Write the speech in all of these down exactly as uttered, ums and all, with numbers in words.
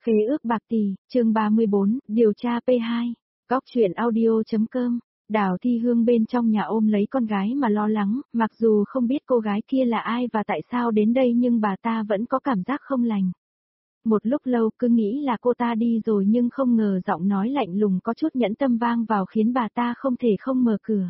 Khế ước bạc tỷ, chương ba mươi bốn, điều tra P hai. Góc truyện audio.com. Đào Thi Hương bên trong nhà ôm lấy con gái mà lo lắng, mặc dù không biết cô gái kia là ai và tại sao đến đây nhưng bà ta vẫn có cảm giác không lành. Một lúc lâu cứ nghĩ là cô ta đi rồi nhưng không ngờ giọng nói lạnh lùng có chút nhẫn tâm vang vào khiến bà ta không thể không mở cửa.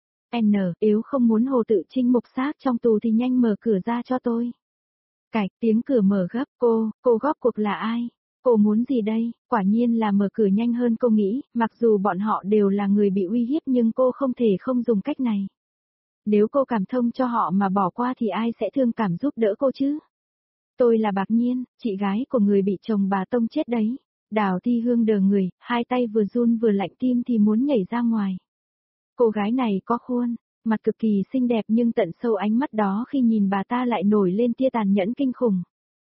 N, nếu không muốn Hồ Tự Trinh mục xác trong tù thì nhanh mở cửa ra cho tôi. Cạch, tiếng cửa mở gấp, cô, cô góp cuộc là ai? Cô muốn gì đây? Quả nhiên là mở cửa nhanh hơn cô nghĩ, mặc dù bọn họ đều là người bị uy hiếp nhưng cô không thể không dùng cách này. Nếu cô cảm thông cho họ mà bỏ qua thì ai sẽ thương cảm giúp đỡ cô chứ? Tôi là Bạc Nhiên, chị gái của người bị chồng bà tông chết đấy. Đào Thi Hương đờ người, hai tay vừa run vừa lạnh tim thì muốn nhảy ra ngoài. Cô gái này có khuôn, mặt cực kỳ xinh đẹp nhưng tận sâu ánh mắt đó khi nhìn bà ta lại nổi lên tia tàn nhẫn kinh khủng.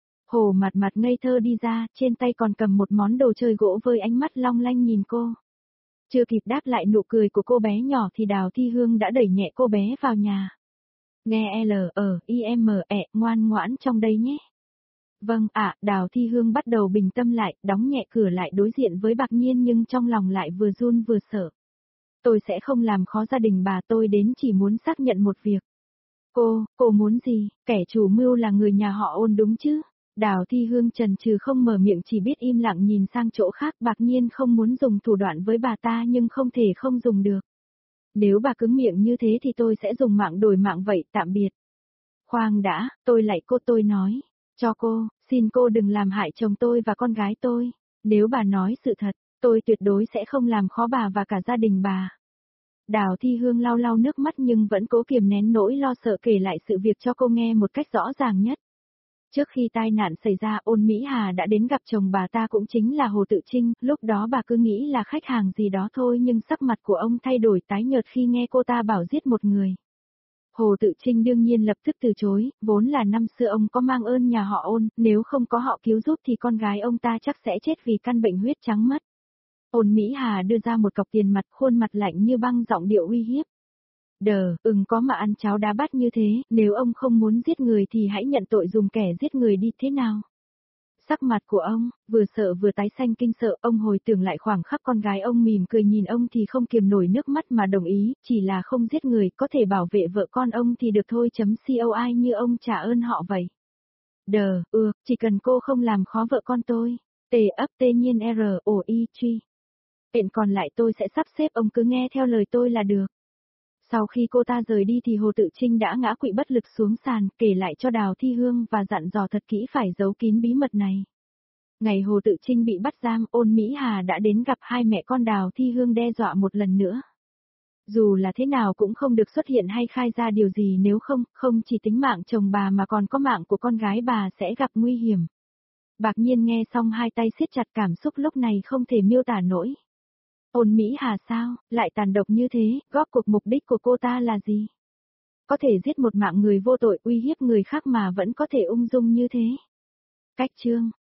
Hồ mặt mặt ngây thơ đi ra, trên tay còn cầm một món đồ chơi gỗ với ánh mắt long lanh nhìn cô. Chưa kịp đáp lại nụ cười của cô bé nhỏ thì Đào Thi Hương đã đẩy nhẹ cô bé vào nhà. Nghe L, ở, I, M, E, ngoan ngoãn trong đây nhé. Vâng ạ, à, Đào Thi Hương bắt đầu bình tâm lại, đóng nhẹ cửa lại đối diện với Bạc Nhiên nhưng trong lòng lại vừa run vừa sợ. Tôi sẽ không làm khó gia đình bà, tôi đến chỉ muốn xác nhận một việc. Cô, cô muốn gì? Kẻ chủ mưu là người nhà họ Ôn đúng chứ? Đào Thi Hương chần chừ không mở miệng chỉ biết im lặng nhìn sang chỗ khác. Bạc Nhiên không muốn dùng thủ đoạn với bà ta nhưng không thể không dùng được. Nếu bà cứng miệng như thế thì tôi sẽ dùng mạng đổi mạng vậy, tạm biệt. Khoan đã, tôi lại cô tôi nói. Cho cô, xin cô đừng làm hại chồng tôi và con gái tôi. Nếu bà nói sự thật, tôi tuyệt đối sẽ không làm khó bà và cả gia đình bà. Đào Thi Hương lau lau nước mắt nhưng vẫn cố kiềm nén nỗi lo sợ kể lại sự việc cho cô nghe một cách rõ ràng nhất. Trước khi tai nạn xảy ra, Ôn Mỹ Hà đã đến gặp chồng bà ta cũng chính là Hồ Tự Trinh, lúc đó bà cứ nghĩ là khách hàng gì đó thôi nhưng sắc mặt của ông thay đổi tái nhợt khi nghe cô ta bảo giết một người. Hồ Tự Trinh đương nhiên lập tức từ chối, vốn là năm xưa ông có mang ơn nhà họ Ôn, nếu không có họ cứu giúp thì con gái ông ta chắc sẽ chết vì căn bệnh huyết trắng mất. Ôn Mỹ Hà đưa ra một cọc tiền mặt, khuôn mặt lạnh như băng, giọng điệu uy hiếp. Đờ, ừng có mà ăn cháo đá bát như thế, nếu ông không muốn giết người thì hãy nhận tội dùng kẻ giết người đi, thế nào? Sắc mặt của ông, vừa sợ vừa tái xanh kinh sợ, ông hồi tưởng lại khoảng khắc con gái ông mỉm cười nhìn ông thì không kiềm nổi nước mắt mà đồng ý, chỉ là không giết người, có thể bảo vệ vợ con ông thì được thôi. Coi như ông trả ơn họ vậy. Đờ, ừ, chỉ cần cô không làm khó vợ con tôi. T ấp tê nhiên R, O I, truy. Chuyện còn lại tôi sẽ sắp xếp, ông cứ nghe theo lời tôi là được. Sau khi cô ta rời đi thì Hồ Tự Trinh đã ngã quỵ bất lực xuống sàn, kể lại cho Đào Thi Hương và dặn dò thật kỹ phải giấu kín bí mật này. Ngày Hồ Tự Trinh bị bắt giam, Ôn Mỹ Hà đã đến gặp hai mẹ con Đào Thi Hương đe dọa một lần nữa. Dù là thế nào cũng không được xuất hiện hay khai ra điều gì, nếu không, không chỉ tính mạng chồng bà mà còn có mạng của con gái bà sẽ gặp nguy hiểm. Bạc Nhiên nghe xong hai tay siết chặt, cảm xúc lúc này không thể miêu tả nổi. Ôn Mỹ Hà sao, lại tàn độc như thế, góp cuộc mục đích của cô ta là gì? Có thể giết một mạng người vô tội, uy hiếp người khác mà vẫn có thể ung dung như thế. Cách chương,